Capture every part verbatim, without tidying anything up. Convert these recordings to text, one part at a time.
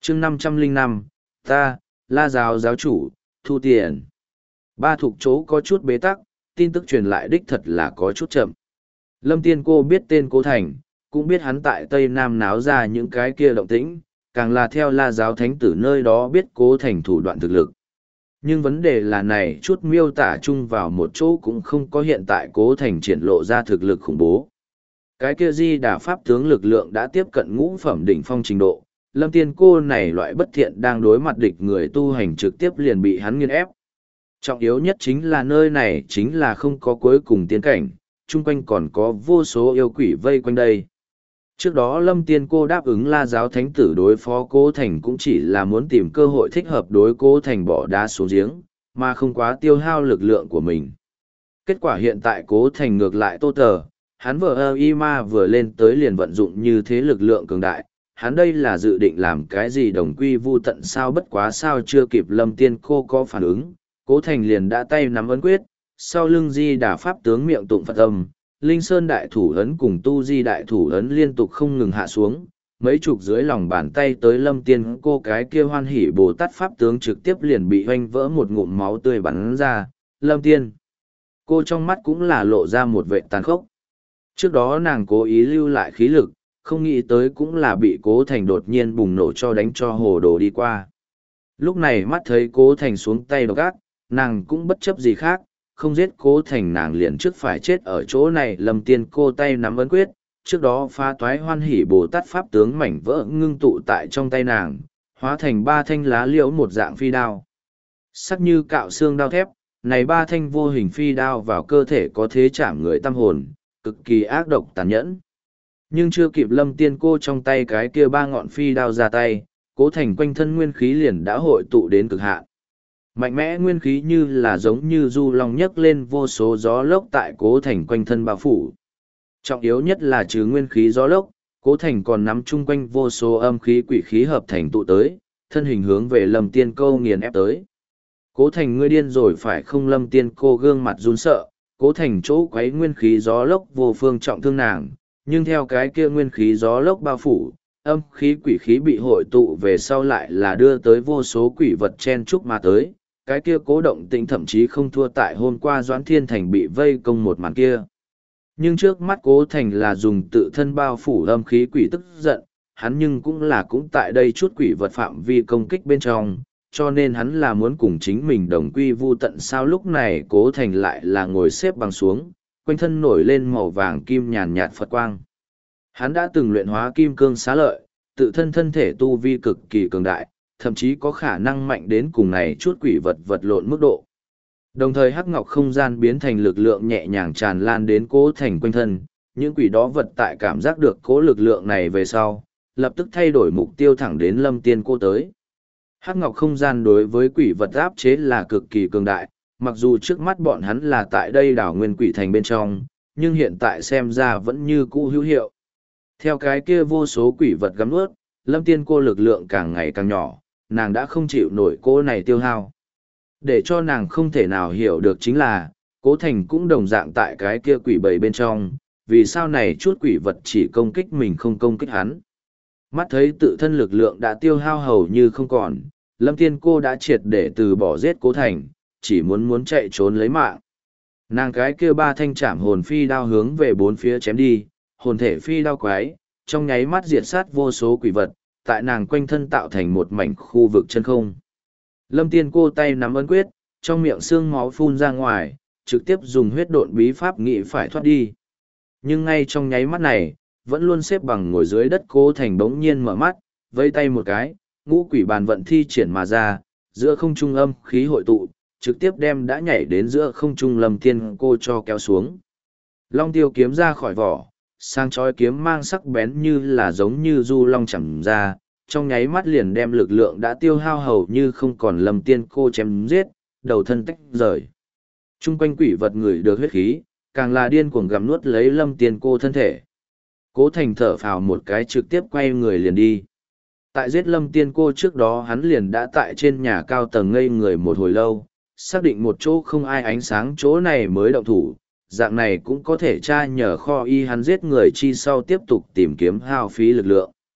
chương năm trăm lẻ năm, ta, La giáo giáo chủ, thu tiền. Ba thuộc chỗ có chút bế tắc, tin tức truyền lại đích thật là có chút chậm. Lâm Tiên Cô biết tên Cố Thành, cũng biết hắn tại Tây Nam náo ra những cái kia động tĩnh, càng là theo La giáo thánh tử nơi đó biết Cố Thành thủ đoạn thực lực. Nhưng vấn đề là này chút miêu tả chung vào một chỗ cũng không có hiện tại Cố Thành triển lộ ra thực lực khủng bố. Cái kia Di Đà Pháp tướng lực lượng đã tiếp cận ngũ phẩm đỉnh phong trình độ, Lâm Tiên Cô này loại bất thiện đang đối mặt địch người tu hành trực tiếp liền bị hắn nghiên ép. Trọng yếu nhất chính là nơi này chính là không có cuối cùng tiến cảnh, chung quanh còn có vô số yêu quỷ vây quanh đây. Trước đó Lâm Tiên Cô đáp ứng La giáo thánh tử đối phó Cố Thành cũng chỉ là muốn tìm cơ hội thích hợp đối Cố Thành bỏ đá xuống giếng, mà không quá tiêu hao lực lượng của mình. Kết quả hiện tại Cố Thành ngược lại tô tờ, hắn vừa ơ y ma vừa lên tới liền vận dụng như thế lực lượng cường đại, hắn đây là dự định làm cái gì đồng quy vu tận sao bất quá sao chưa kịp Lâm Tiên Cô có phản ứng, Cố Thành liền đã tay nắm ấn quyết, sau lưng Di Đà Pháp tướng miệng tụng Phật âm, Linh Sơn đại thủ ấn cùng Tu Di đại thủ ấn liên tục không ngừng hạ xuống, mấy chục dưới lòng bàn tay tới Lâm Tiên Cô cái kia hoan hỉ Bồ Tát Pháp tướng trực tiếp liền bị hoanh vỡ một ngụm máu tươi bắn ra, Lâm Tiên Cô trong mắt cũng là lộ ra một vệ tàn khốc. Trước đó nàng cố ý lưu lại khí lực, không nghĩ tới cũng là bị Cố Thành đột nhiên bùng nổ cho đánh cho hồ đồ đi qua. Lúc này mắt thấy Cố Thành xuống tay độc ác, nàng cũng bất chấp gì khác, không giết Cố Thành nàng liền trước phải chết ở chỗ này. Lâm Tiên Cô tay nắm ấn quyết, trước đó phá toái hoan hỉ Bồ Tát Pháp tướng mảnh vỡ ngưng tụ tại trong tay nàng, hóa thành ba thanh lá liễu một dạng phi đao. Sắc như cạo xương đao thép, này ba thanh vô hình phi đao vào cơ thể có thế chạm người tâm hồn, cực kỳ ác độc tàn nhẫn. Nhưng chưa kịp Lâm Tiên Cô trong tay cái kia ba ngọn phi đao ra tay, Cố Thành quanh thân nguyên khí liền đã hội tụ đến cực hạn. Mạnh mẽ nguyên khí như là giống như du long nhấc lên vô số gió lốc tại Cố Thành quanh thân bao phủ. Trọng yếu nhất là trừ nguyên khí gió lốc, Cố Thành còn nắm chung quanh vô số âm khí quỷ khí hợp thành tụ tới, thân hình hướng về Lâm Tiên Cô nghiền ép tới. Cố Thành ngươi điên rồi phải không? Lâm Tiên Cô gương mặt run sợ, Cố Thành chỗ quấy nguyên khí gió lốc vô phương trọng thương nàng, nhưng theo cái kia nguyên khí gió lốc bao phủ, âm khí quỷ khí bị hội tụ về sau lại là đưa tới vô số quỷ vật chen chúc mà tới, cái kia Cố Động Tĩnh thậm chí không thua tại hôm qua Doãn Thiên Thành bị vây công một màn kia. Nhưng trước mắt Cố Thành là dùng tự thân bao phủ âm khí quỷ tức giận, hắn nhưng cũng là cũng tại đây chút quỷ vật phạm vi công kích bên trong, cho nên hắn là muốn cùng chính mình đồng quy vu tận. Sao lúc này Cố Thành lại là ngồi xếp bằng xuống, quanh thân nổi lên màu vàng kim nhàn nhạt Phật quang. Hắn đã từng luyện hóa kim cương xá lợi, tự thân thân thể tu vi cực kỳ cường đại, thậm chí có khả năng mạnh đến cùng này chút quỷ vật vật lộn mức độ. Đồng thời hắc ngọc không gian biến thành lực lượng nhẹ nhàng tràn lan đến Cố Thành quanh thân, những quỷ đó vật tại cảm giác được cố lực lượng này về sau, lập tức thay đổi mục tiêu thẳng đến Lâm Tiên Cô tới. Hắc ngọc không gian đối với quỷ vật áp chế là cực kỳ cường đại, mặc dù trước mắt bọn hắn là tại đây đảo nguyên quỷ thành bên trong, nhưng hiện tại xem ra vẫn như cũ hữu hiệu. Theo cái kia vô số quỷ vật gắm nuốt, Lâm Tiên Cô lực lượng càng ngày càng nhỏ, nàng đã không chịu nổi cô này tiêu hao. Để cho nàng không thể nào hiểu được chính là, Cố Thành cũng đồng dạng tại cái kia quỷ bầy bên trong, vì sao này chút quỷ vật chỉ công kích mình không công kích hắn. Mắt thấy tự thân lực lượng đã tiêu hao hầu như không còn, Lâm Tiên Cô đã triệt để từ bỏ giết Cố Thành, chỉ muốn muốn chạy trốn lấy mạng. Nàng cái kia ba thanh trảm hồn phi đao hướng về bốn phía chém đi, hồn thể phi đao quái, trong nháy mắt diệt sát vô số quỷ vật, tại nàng quanh thân tạo thành một mảnh khu vực chân không. Lâm Tiên Cô tay nắm ấn quyết, trong miệng xương máu phun ra ngoài, trực tiếp dùng huyết độn bí pháp nghị phải thoát đi. Nhưng ngay trong nháy mắt này, vẫn luôn xếp bằng ngồi dưới đất Cố Thành bỗng nhiên mở mắt, vây tay một cái, ngũ quỷ bàn vận thi triển mà ra, giữa không trung âm khí hội tụ, trực tiếp đem đã nhảy đến giữa không trung Lâm Tiên Cô cho kéo xuống. Long tiêu kiếm ra khỏi vỏ, sang chói kiếm mang sắc bén như là giống như du long chầm ra, trong nháy mắt liền đem lực lượng đã tiêu hao hầu như không còn Lâm Tiên Cô chém giết, đầu thân tách rời. Trung quanh quỷ vật người được huyết khí, càng là điên cuồng gặm nuốt lấy Lâm Tiên Cô thân thể. Cố Thành thở phào một cái trực tiếp quay người liền đi. Tại giết Lâm Tiên Cô trước đó hắn liền đã tại trên nhà cao tầng ngây người một hồi lâu, xác định một chỗ không ai ánh sáng chỗ này mới động thủ, dạng này cũng có thể tra nhờ kho y hắn giết người chi sau tiếp tục tìm kiếm hao phí lực lượng.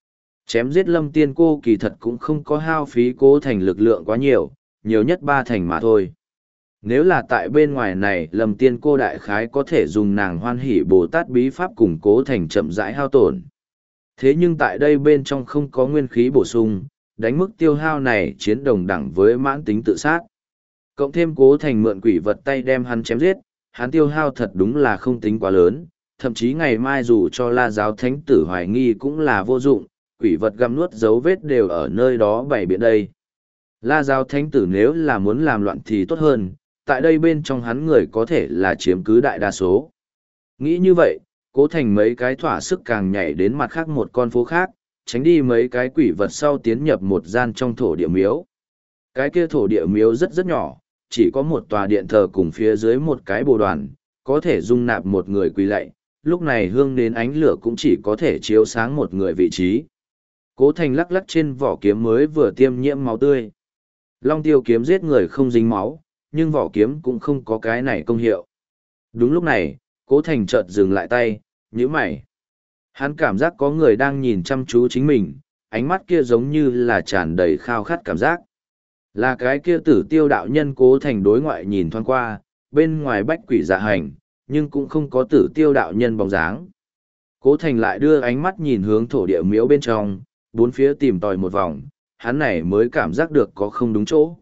Chém giết Lâm Tiên Cô kỳ thật cũng không có hao phí Cố Thành lực lượng quá nhiều, nhiều nhất ba thành mà thôi. Nếu là tại bên ngoài này Lâm Tiên Cô đại khái có thể dùng nàng Hoan Hỷ Bồ Tát bí pháp cùng Cố Thành chậm rãi hao tổn. Thế nhưng tại đây bên trong không có nguyên khí bổ sung, đánh mức tiêu hao này chiến đồng đẳng với mãn tính tự sát. Cộng thêm Cố Thành mượn quỷ vật tay đem hắn chém giết, hắn tiêu hao thật đúng là không tính quá lớn, thậm chí ngày mai dù cho La giáo thánh tử hoài nghi cũng là vô dụng, quỷ vật găm nuốt dấu vết đều ở nơi đó bày biện đây. La giáo thánh tử nếu là muốn làm loạn thì tốt hơn, tại đây bên trong hắn người có thể là chiếm cứ đại đa số. Nghĩ như vậy, Cố Thành mấy cái thỏa sức càng nhảy đến mặt khác một con phố khác, tránh đi mấy cái quỷ vật sau tiến nhập một gian trong thổ địa miếu. Cái kia thổ địa miếu rất rất nhỏ, chỉ có một tòa điện thờ cùng phía dưới một cái bồ đoàn, có thể dung nạp một người quỳ lạy, lúc này hương đến ánh lửa cũng chỉ có thể chiếu sáng một người vị trí. Cố Thành lắc lắc trên vỏ kiếm mới vừa tiêm nhiễm máu tươi. Long tiêu kiếm giết người không dính máu, nhưng vỏ kiếm cũng không có cái này công hiệu. Đúng lúc này, Cố Thành chợt dừng lại tay, nhíu mày. Hắn cảm giác có người đang nhìn chăm chú chính mình, ánh mắt kia giống như là tràn đầy khao khát cảm giác. Là cái kia tử tiêu đạo nhân. Cố Thành đối ngoại nhìn thoáng qua, bên ngoài bách quỷ dạ hành, nhưng cũng không có tử tiêu đạo nhân bóng dáng. Cố Thành lại đưa ánh mắt nhìn hướng thổ địa miếu bên trong, bốn phía tìm tòi một vòng, hắn này mới cảm giác được có không đúng chỗ.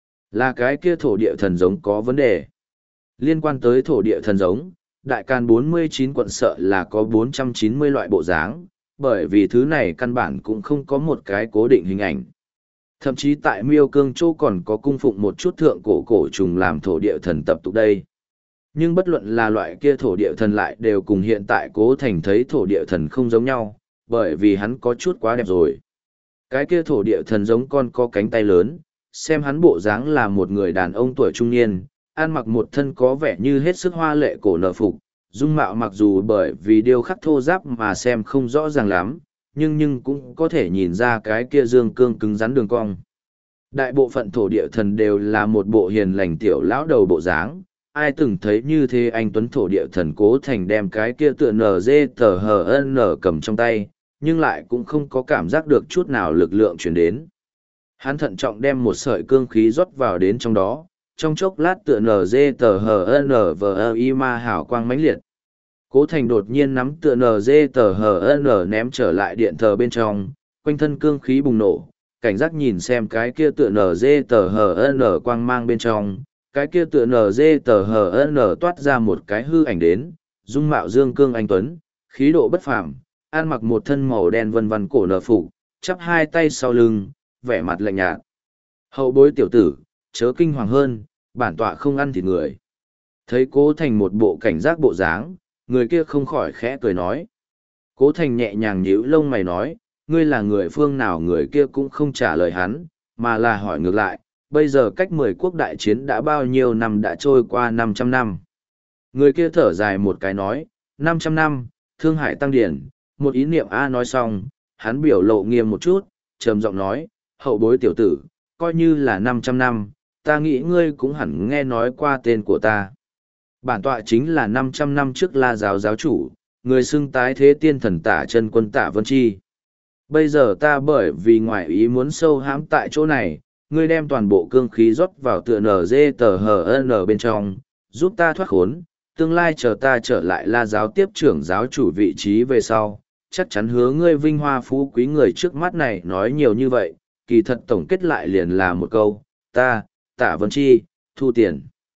Là cái kia thổ địa thần giống có vấn đề. Liên quan tới thổ địa thần giống, Đại Càn bốn mươi chín quận sợ là có bốn trăm chín mươi loại bộ dáng, bởi vì thứ này căn bản cũng không có một cái cố định hình ảnh. Thậm chí tại Miêu Cương Châu còn có cung phụng một chút thượng cổ cổ trùng làm thổ địa thần tập tục đây. Nhưng bất luận là loại kia thổ địa thần lại đều cùng hiện tại Cố Thành thấy thổ địa thần không giống nhau, bởi vì hắn có chút quá đẹp rồi. Cái kia thổ địa thần giống con có cánh tay lớn, xem hắn bộ dáng là một người đàn ông tuổi trung niên, ăn mặc một thân có vẻ như hết sức hoa lệ cổ nở phục, dung mạo mặc dù bởi vì điêu khắc thô giáp mà xem không rõ ràng lắm, nhưng nhưng cũng có thể nhìn ra cái kia dương cương cứng rắn đường cong. Đại bộ phận thổ địa thần đều là một bộ hiền lành tiểu lão đầu bộ dáng, ai từng thấy như thế anh tuấn thổ địa thần Cố Thành đem cái kia tựa nở dê tờ hờ nở cầm trong tay, nhưng lại cũng không có cảm giác được chút nào lực lượng chuyển đến. Hắn thận trọng đem một sợi cương khí rót vào đến trong đó, trong chốc lát tựa nở dê tờ hờ nở vờ y ma hảo quang mãnh liệt. Cố Thành đột nhiên nắm tựa nở dê tờ hờ nở ném trở lại điện thờ bên trong, quanh thân cương khí bùng nổ, cảnh giác nhìn xem cái kia tựa nở dê tờ hờ nở quang mang bên trong, cái kia tựa nở dê tờ hờ nở toát ra một cái hư ảnh đến, dung mạo dương cương anh tuấn, khí độ bất phàm, ăn mặc một thân màu đen vân vân cổ nở phục, chắp hai tay sau lưng, vẻ mặt lạnh nhạt. Hậu bối tiểu tử, chớ kinh hoàng hơn, bản tọa không ăn thịt người. Thấy Cố Thành một bộ cảnh giác bộ dáng, người kia không khỏi khẽ cười nói. Cố Thành nhẹ nhàng nhíu lông mày nói, ngươi là người phương nào? Người kia cũng không trả lời hắn, mà là hỏi ngược lại, bây giờ cách mười quốc đại chiến đã bao nhiêu năm? Đã trôi qua năm trăm năm. Người kia thở dài một cái nói, năm trăm năm, Thương Hải Tăng Điển, một ý niệm A nói xong, hắn biểu lộ nghiêm một chút, trầm giọng nói, hậu bối tiểu tử, coi như là năm trăm năm, ta nghĩ ngươi cũng hẳn nghe nói qua tên của ta. Bản tọa chính là năm trăm năm trước La giáo giáo chủ, người xưng tái thế tiên thần Tả Chân Quân Tả Vân Chi. Bây giờ ta bởi vì ngoại ý muốn sâu hãm tại chỗ này, ngươi đem toàn bộ cương khí rót vào tựa nở dê tờ hờ n bên trong, giúp ta thoát khốn, tương lai chờ ta trở lại La giáo tiếp trưởng giáo chủ vị trí về sau, chắc chắn hứa ngươi vinh hoa phú quý. Người trước mắt này nói nhiều như vậy, kỳ thật tổng kết lại liền là một câu, ta, Tả Vân Chi, thu tiền.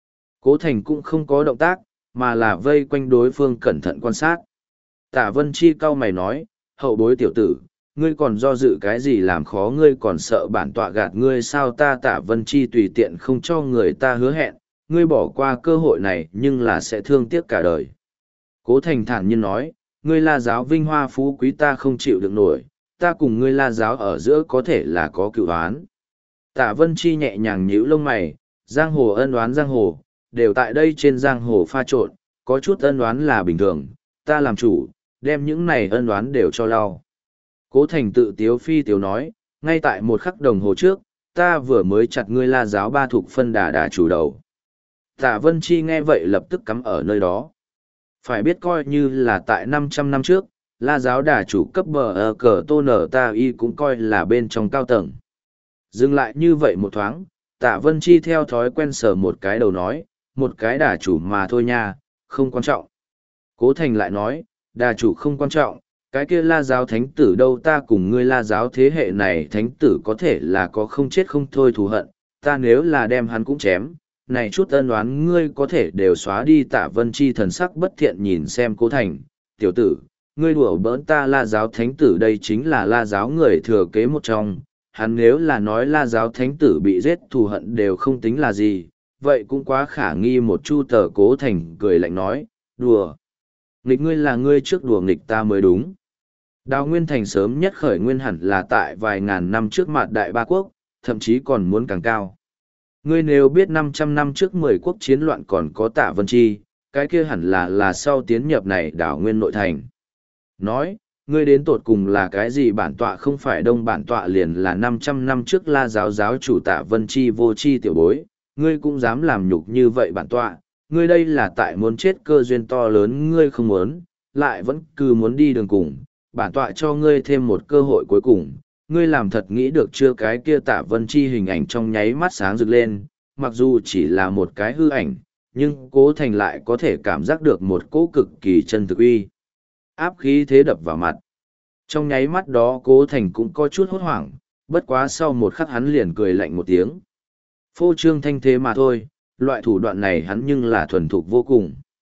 Cố Thành cũng không có động tác, mà là vây quanh đối phương cẩn thận quan sát. Tả Vân Chi cau mày nói, hậu bối tiểu tử, ngươi còn do dự cái gì? Làm khó ngươi còn sợ bản tọa gạt ngươi sao? Ta Tả Vân Chi tùy tiện không cho người ta hứa hẹn, ngươi bỏ qua cơ hội này nhưng là sẽ thương tiếc cả đời. Cố Thành thản nhiên nói, ngươi La giáo vinh hoa phú quý ta không chịu được nổi, ta cùng ngươi La giáo ở giữa có thể là có cựu oán. Tả Vân Chi nhẹ nhàng nhíu lông mày, giang hồ ân oán giang hồ, đều tại đây trên giang hồ pha trộn, có chút ân oán là bình thường, ta làm chủ, đem những này ân oán đều cho lau. Cố Thành tự tiếu phi tiếu nói, ngay tại một khắc đồng hồ trước, ta vừa mới chặt ngươi La giáo ba thục phân đà đà chủ đầu. Tả Vân Chi nghe vậy lập tức cắm ở nơi đó. Phải biết coi như là tại năm trăm năm trước, la giáo đà chủ cấp bờ ở cờ tô nở ta y cũng coi là bên trong cao tầng. Dừng lại như vậy một thoáng, Tạ Vân Chi theo thói quen sờ một cái đầu nói, một cái đà chủ mà thôi nha, không quan trọng. Cố Thành lại nói, đà chủ không quan trọng, cái kia la giáo thánh tử đâu, ta cùng ngươi la giáo thế hệ này thánh tử có thể là có không chết không thôi thù hận, ta nếu là đem hắn cũng chém, này chút ân oán ngươi có thể đều xóa đi. Tạ Vân Chi thần sắc bất thiện nhìn xem Cố Thành, tiểu tử, ngươi đùa bỡn ta la giáo thánh tử đây chính là la giáo người thừa kế một trong, hắn nếu là nói la giáo thánh tử bị giết thù hận đều không tính là gì, vậy cũng quá khả nghi một chu. Tờ Cố Thành cười lạnh nói, đùa. Nghịch ngươi là ngươi trước đùa nghịch ta mới đúng. Đào Nguyên Thành sớm nhất khởi nguyên hẳn là tại vài ngàn năm trước mặt Đại Ba Quốc, thậm chí còn muốn càng cao. Ngươi nếu biết năm trăm năm trước mười quốc chiến loạn còn có Tạ Vân Chi, cái kia hẳn là là sau tiến nhập này đảo Nguyên nội thành. Nói, ngươi đến tột cùng là cái gì? Bản tọa không phải đông bản tọa liền là năm trăm năm trước la giáo giáo chủ Tạ Vân Chi vô chi tiểu bối, ngươi cũng dám làm nhục như vậy bản tọa, ngươi đây là tại muốn chết cơ duyên to lớn ngươi không muốn, lại vẫn cứ muốn đi đường cùng, bản tọa cho ngươi thêm một cơ hội cuối cùng, ngươi làm thật nghĩ được chưa? Cái kia Tạ Vân Chi hình ảnh trong nháy mắt sáng rực lên, mặc dù chỉ là một cái hư ảnh, nhưng Cố Thành lại có thể cảm giác được một cỗ cực kỳ chân thực uy áp khí thế đập vào mặt. Trong nháy mắt đó Cố Thành cũng có chút hốt hoảng, bất quá sau một khắc hắn liền cười lạnh một tiếng. Phô trương thanh thế mà thôi, loại thủ đoạn này hắn nhưng là thuần thục vô cùng.